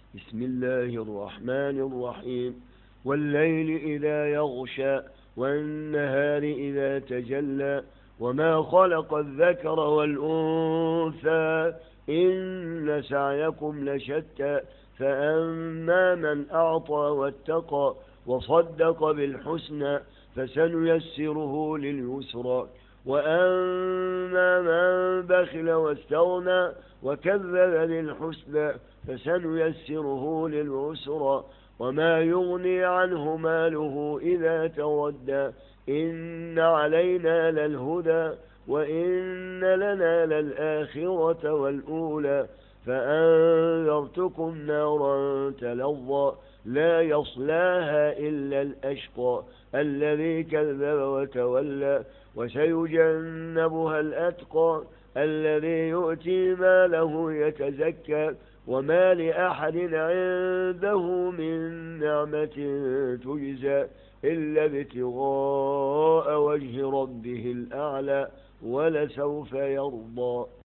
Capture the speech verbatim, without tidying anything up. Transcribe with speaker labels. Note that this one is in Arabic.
Speaker 1: بسم الله الرحمن الرحيم. والليل إذا يغشى والنهار إذا تجلى وما خلق الذكر والأنثى إن سعيكم لشتى فأما من أعطى واتقى وصدق بالحسنى فسنيسره لليسرى وأما من بخل واستغنى وكذب بالحسنى فسنيسره للعسرى وما يغني عنه ماله إذا تردى إن علينا للهدى وإن لنا للآخرة والأولى فأنذرتكم نارا تلظى لا يصلاها إلا الأشقى الذي كذب وتولى وسيجنبها الأتقى الذي يؤتي ماله يتزكى وما لأحد عنده من نعمة تجزى إلا ابتغاء وجه ربه الأعلى ولسوف يرضى.